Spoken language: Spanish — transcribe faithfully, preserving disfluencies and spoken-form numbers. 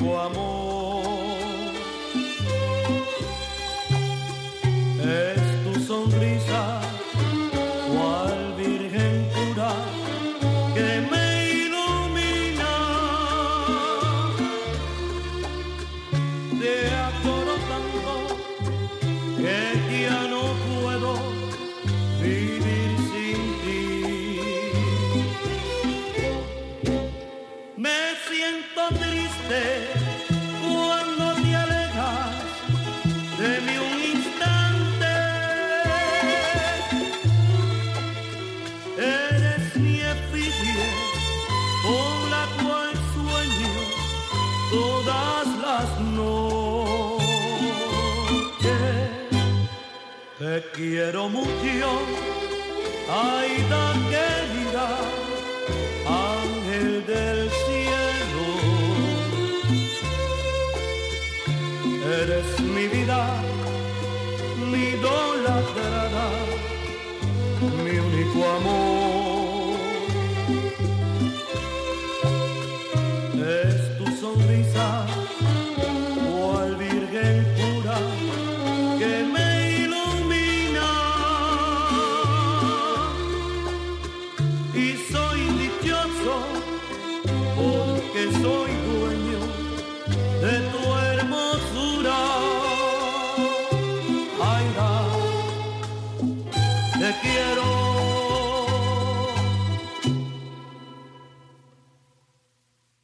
único amor. Es tu sonrisa, cual virgen pura, que me ilumina. Te adoro tanto que ya no puedo vivir sin ti. Me siento triste cuando te alejas de mí un instante. Eres mi efigie con la cual sueño todas las noches. Te quiero mucho, Aida querida, ángel del cielo. Eres mi vida, mi idolatrada, mi único amor. Es tu sonrisa, cual virgen pura, que me ilumina. Y soy dichoso porque soy dueño de tu hermosura. Aida, te quiero.